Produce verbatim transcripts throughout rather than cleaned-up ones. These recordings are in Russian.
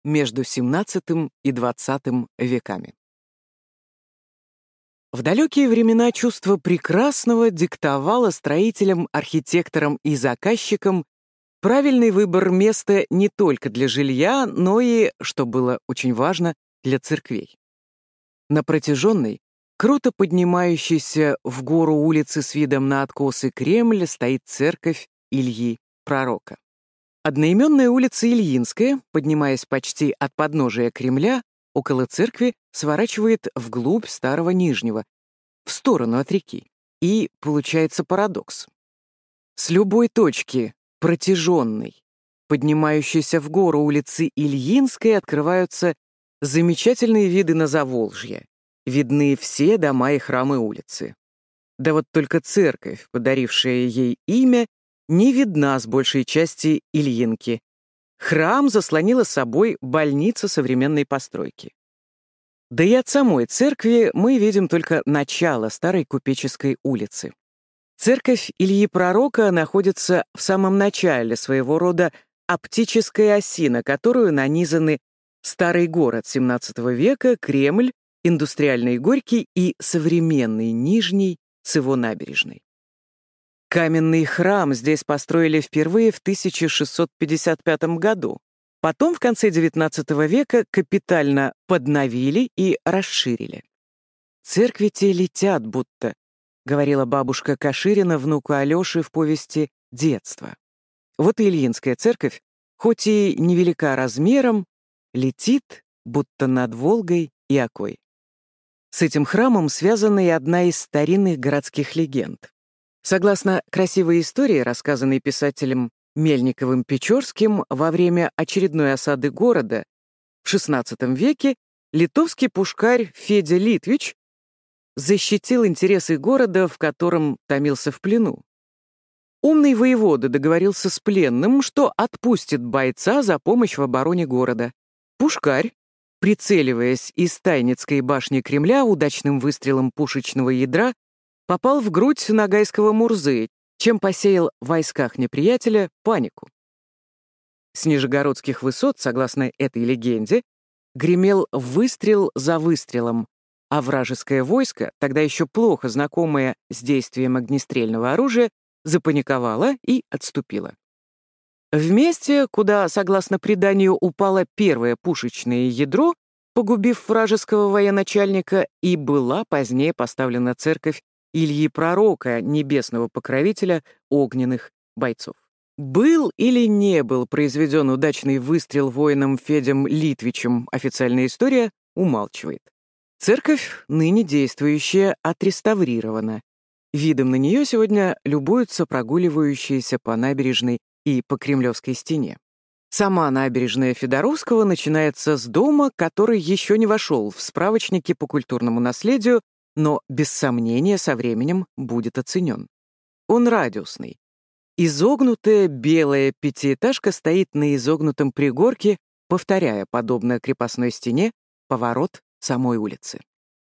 между семнадцатым и двадцатым веками. В далекие времена чувство прекрасного диктовало строителям, архитекторам и заказчикам правильный выбор места не только для жилья, но и, что было очень важно, для церквей. На протяженной, круто поднимающейся в гору улице с видом на откосы Кремль стоит церковь Ильи Пророка. Одноименная улица Ильинская, поднимаясь почти от подножия Кремля, около церкви сворачивает вглубь Старого Нижнего, в сторону от реки. И получается парадокс. С любой точки протяженной, поднимающейся в гору улицы Ильинской, открываются замечательные виды на Заволжье. Видны все дома и храмы улицы. Да вот только церковь, подарившая ей имя, не видна с большей части Ильинки. Храм заслонила собой больница современной постройки. Да и от самой церкви мы видим только начало старой купеческой улицы. Церковь Ильи Пророка находится в самом начале своего рода оптической оси, на которую нанизаны старый город семнадцатого века, Кремль, индустриальный Горький и современный Нижний с его набережной. Каменный храм здесь построили впервые в тысяча шестьсот пятьдесят пятом году. Потом, в конце девятнадцатого века, капитально подновили и расширили. «Церкви те летят будто», — говорила бабушка Каширина внуку Алёши в повести «Детство». Вот и Ильинская церковь, хоть и невелика размером, летит, будто над Волгой и Окой. С этим храмом связана и одна из старинных городских легенд. Согласно красивой истории, рассказанной писателем Мельниковым-Печорским, во время очередной осады города в шестнадцатом веке литовский пушкарь Федя Литвич защитил интересы города, в котором томился в плену. Умный воевода договорился с пленным, что отпустит бойца за помощь в обороне города. Пушкарь, прицеливаясь из Тайницкой башни Кремля удачным выстрелом пушечного ядра, попал в грудь нагайского Мурзы, чем посеял в войсках неприятеля панику. С нижегородских высот, согласно этой легенде, гремел выстрел за выстрелом, а вражеское войско, тогда еще плохо знакомое с действием огнестрельного оружия, запаниковало и отступило. В месте, куда, согласно преданию, упало первое пушечное ядро, погубив вражеского военачальника, и была позднее поставлена церковь Ильи Пророка, небесного покровителя огненных бойцов. Был или не был произведен удачный выстрел воином Федем Литвичем, официальная история умалчивает. Церковь, ныне действующая, отреставрирована. Видом на нее сегодня любуются прогуливающиеся по набережной и по Кремлевской стене. Сама набережная Федоровского начинается с дома, который еще не вошел в справочники по культурному наследию, но без сомнения со временем будет оценен. Он радиусный. Изогнутая белая пятиэтажка стоит на изогнутом пригорке, повторяя, подобно крепостной стене, поворот самой улицы.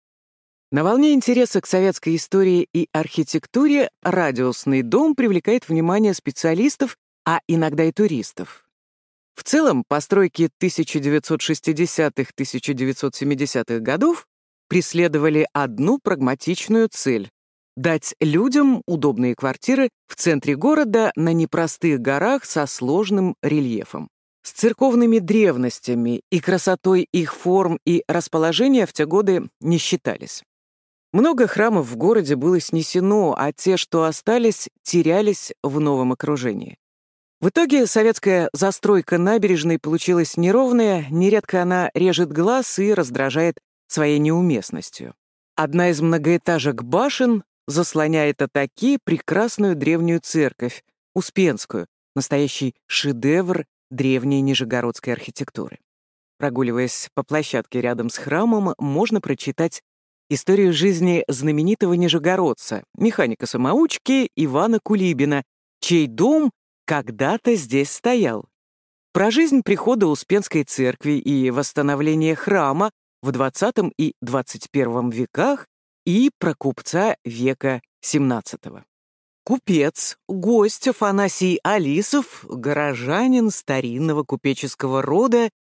На волне интереса к советской истории и архитектуре радиусный дом привлекает внимание специалистов, а иногда и туристов. В целом, постройки тысяча девятьсот шестидесятых — тысяча девятьсот семидесятых годов преследовали одну прагматичную цель — дать людям удобные квартиры в центре города на непростых горах со сложным рельефом. С церковными древностями и красотой их форм и расположения в те годы не считались. Много храмов в городе было снесено, а те, что остались, терялись в новом окружении. В итоге советская застройка набережной получилась неровная, нередко она режет глаз и раздражает своей неуместностью. Одна из многоэтажек башен заслоняет от оки прекрасную древнюю церковь, Успенскую, настоящий шедевр древней нижегородской архитектуры. Прогуливаясь по площадке рядом с храмом, можно прочитать историю жизни знаменитого нижегородца, механика-самоучки Ивана Кулибина, чей дом когда-то здесь стоял. Про жизнь прихода Успенской церкви и восстановления храма в двадцатом и двадцать первом веках и про купца века семнадцатого. Купец, гость Афанасий Алисов, горожанин старинного купеческого рода,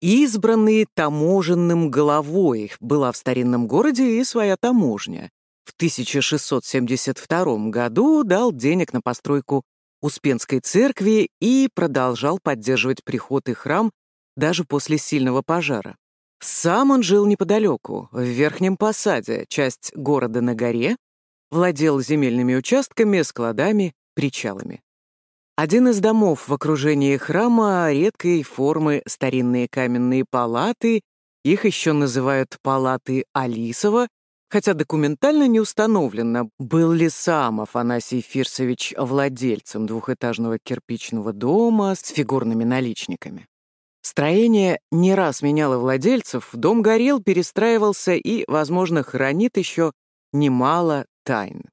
избранный таможенным головой. Была в старинном городе и своя таможня. В тысяча шестьсот семьдесят втором году дал денег на постройку Успенской церкви и продолжал поддерживать приход и храм даже после сильного пожара. Сам он жил неподалеку, в Верхнем Посаде, часть города на горе, владел земельными участками, складами, причалами. Один из домов в окружении храма редкой формы старинные каменные палаты, их еще называют палаты Алисова, хотя документально не установлено, был ли сам Афанасий Фирсович владельцем двухэтажного кирпичного дома с фигурными наличниками. Строение не раз меняло владельцев, дом горел, перестраивался и, возможно, хранит еще немало тайн.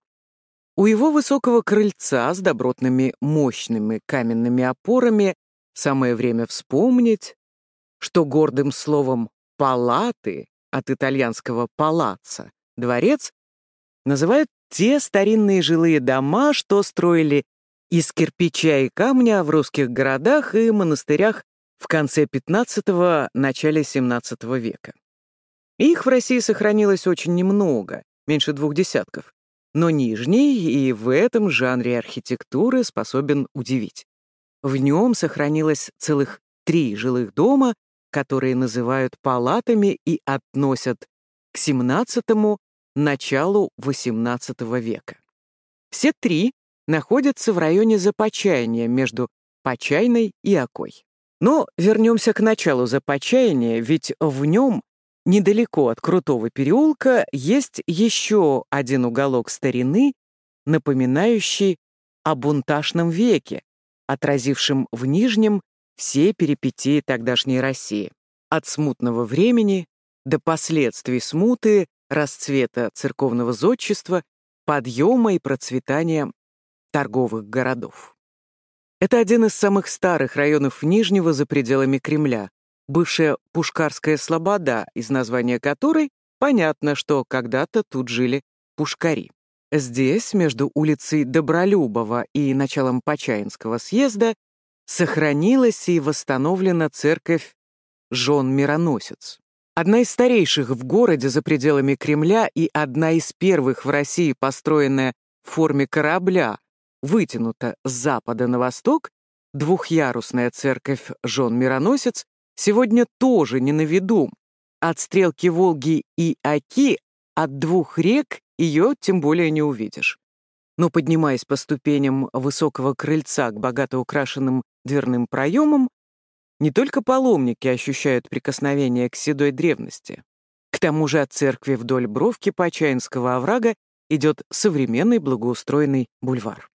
У его высокого крыльца с добротными мощными каменными опорами самое время вспомнить, что гордым словом «палаты» от итальянского «палаццо» дворец называют те старинные жилые дома, что строили из кирпича и камня в русских городах и монастырях в конце пятнадцатого — начале семнадцатого века. Их в России сохранилось очень немного, меньше двух десятков, но Нижний и в этом жанре архитектуры способен удивить. В нем сохранилось целых три жилых дома, которые называют палатами и относят к семнадцатому — началу восемнадцатого века. Все три находятся в районе Започаяния между Почайной и Окой. Но вернемся к началу Започаяния, ведь в нем, недалеко от Крутого переулка, есть еще один уголок старины, напоминающий о бунтажном веке, отразившем в Нижнем все перипетии тогдашней России. От смутного времени до последствий смуты, расцвета церковного зодчества, подъема и процветания торговых городов. Это один из самых старых районов Нижнего за пределами Кремля, бывшая Пушкарская слобода, из названия которой понятно, что когда-то тут жили пушкари. Здесь, между улицей Добролюбова и началом Почаинского съезда, сохранилась и восстановлена церковь Жон-Мироносец. Одна из старейших в городе за пределами Кремля и одна из первых в России, построенная в форме корабля, вытянута с запада на восток, двухъярусная церковь Жон-Мироносец сегодня тоже не на виду. От стрелки Волги и Оки, от двух рек, ее тем более не увидишь. Но поднимаясь по ступеням высокого крыльца к богато украшенным дверным проемам, не только паломники ощущают прикосновение к седой древности. К тому же от церкви вдоль бровки Почаинского оврага идет современный благоустроенный бульвар.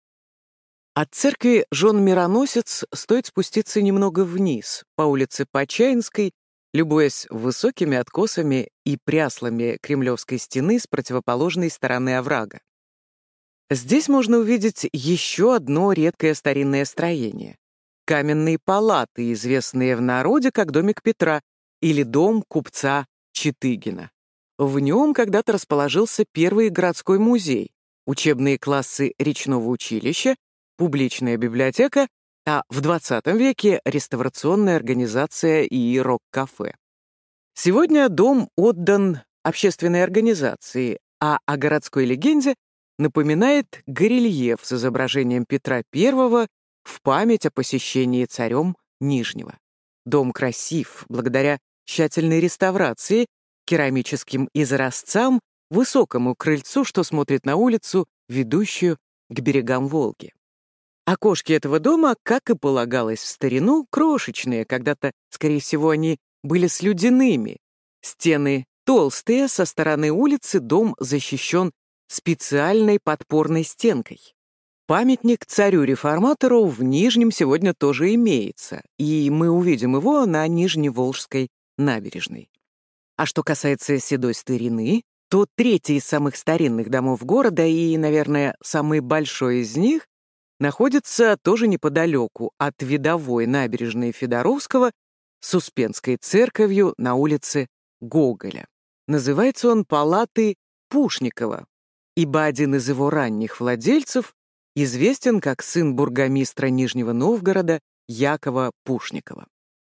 От церкви Жон-Мироносец стоит спуститься немного вниз, по улице Почаинской, любуясь высокими откосами и пряслами Кремлевской стены с противоположной стороны оврага. Здесь можно увидеть еще одно редкое старинное строение — каменные палаты, известные в народе как домик Петра или дом купца Читыгина. В нем когда-то расположился первый городской музей, учебные классы речного училища, публичная библиотека, а в двадцатом веке реставрационная организация и рок-кафе. Сегодня дом отдан общественной организации, а о городской легенде напоминает горельеф с изображением Петра Первого в память о посещении царем Нижнего. Дом красив благодаря тщательной реставрации, керамическим изразцам, высокому крыльцу, что смотрит на улицу, ведущую к берегам Волги. Окошки этого дома, как и полагалось в старину, крошечные, когда-то, скорее всего, они были слюдяными. Стены толстые, со стороны улицы дом защищен специальной подпорной стенкой. Памятник царю-реформатору в Нижнем сегодня тоже имеется, и мы увидим его на Нижневолжской набережной. А что касается седой старины, то третий из самых старинных домов города и, наверное, самый большой из них находится тоже неподалеку от видовой набережной Федоровского с Успенской церковью на улице Гоголя. Называется он палатой Пушникова, ибо один из его ранних владельцев известен как сын бургомистра Нижнего Новгорода Якова Пушникова.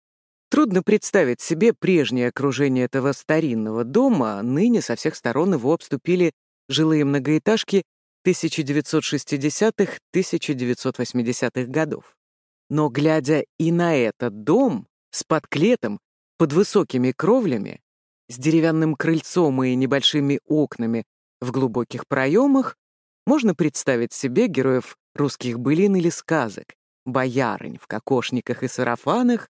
Трудно представить себе прежнее окружение этого старинного дома, а ныне со всех сторон его обступили жилые многоэтажки тысяча девятьсот шестидесятых — тысяча девятьсот восьмидесятых годов. Но глядя и на этот дом с подклетом, под высокими кровлями, с деревянным крыльцом и небольшими окнами в глубоких проемах, можно представить себе героев русских былин или сказок, боярынь в кокошниках и сарафанах,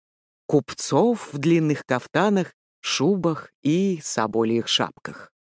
купцов в длинных кафтанах, шубах и собольих шапках.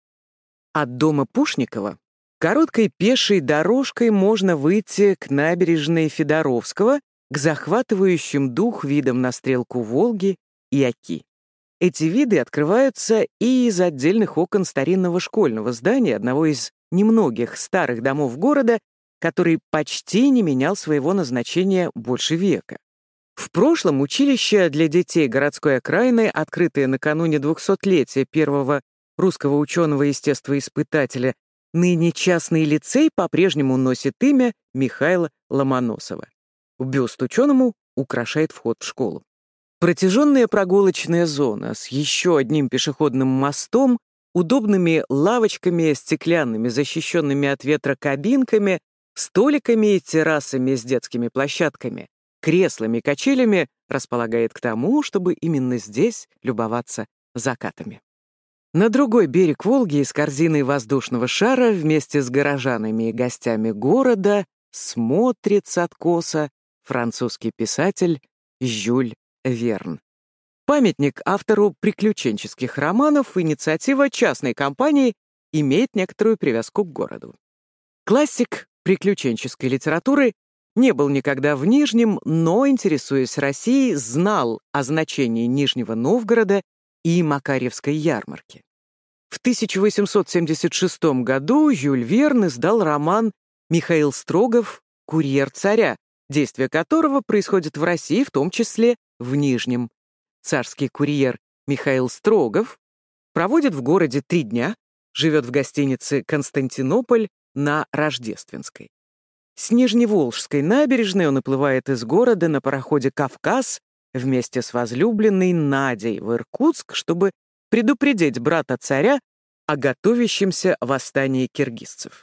От дома Пушникова короткой пешей дорожкой можно выйти к набережной Федоровского, к захватывающим дух видам на стрелку Волги и Оки. Эти виды открываются и из отдельных окон старинного школьного здания, одного из немногих старых домов города, который почти не менял своего назначения больше века. В прошлом училище для детей городской окраины, открытое накануне двухсотлетия первого русского ученого-естествоиспытателя, ныне частный лицей, по-прежнему носит имя Михаила Ломоносова. Бюст ученому украшает вход в школу. Протяженная прогулочная зона с еще одним пешеходным мостом, удобными лавочками, стеклянными, защищенными от ветра кабинками, столиками и террасами с детскими площадками, креслами, качелями располагает к тому, чтобы именно здесь любоваться закатами. На другой берег Волги из корзины воздушного шара вместе с горожанами и гостями города смотрит с откоса французский писатель Жюль Верн. Памятник автору приключенческих романов, инициатива частной компании, имеет некоторую привязку к городу. Классик приключенческой литературы не был никогда в Нижнем, но, интересуясь Россией, знал о значении Нижнего Новгорода и Макарьевской ярмарки. В тысяча восемьсот семьдесят шестом году Жюль Верн издал роман «Михаил Строгов. Курьер царя», действие которого происходит в России, в том числе в Нижнем. Царский курьер Михаил Строгов проводит в городе три дня, живет в гостинице «Константинополь» на Рождественской. С Нижневолжской набережной он уплывает из города на пароходе «Кавказ» вместе с возлюбленной Надей в Иркутск, чтобы предупредить брата царя о готовящемся восстании киргизцев.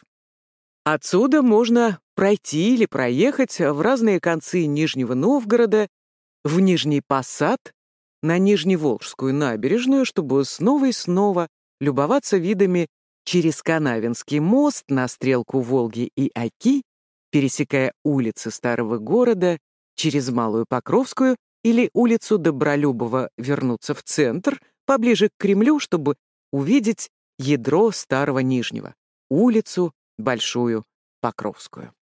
Отсюда можно пройти или проехать в разные концы Нижнего Новгорода, в Нижний Посад, на Нижневолжскую набережную, чтобы снова и снова любоваться видами через Канавинский мост на стрелку Волги и Оки, пересекая улицы старого города, через Малую Покровскую или улицу Добролюбова вернуться в центр, поближе к Кремлю, чтобы увидеть ядро старого Нижнего, улицу Большую Покровскую.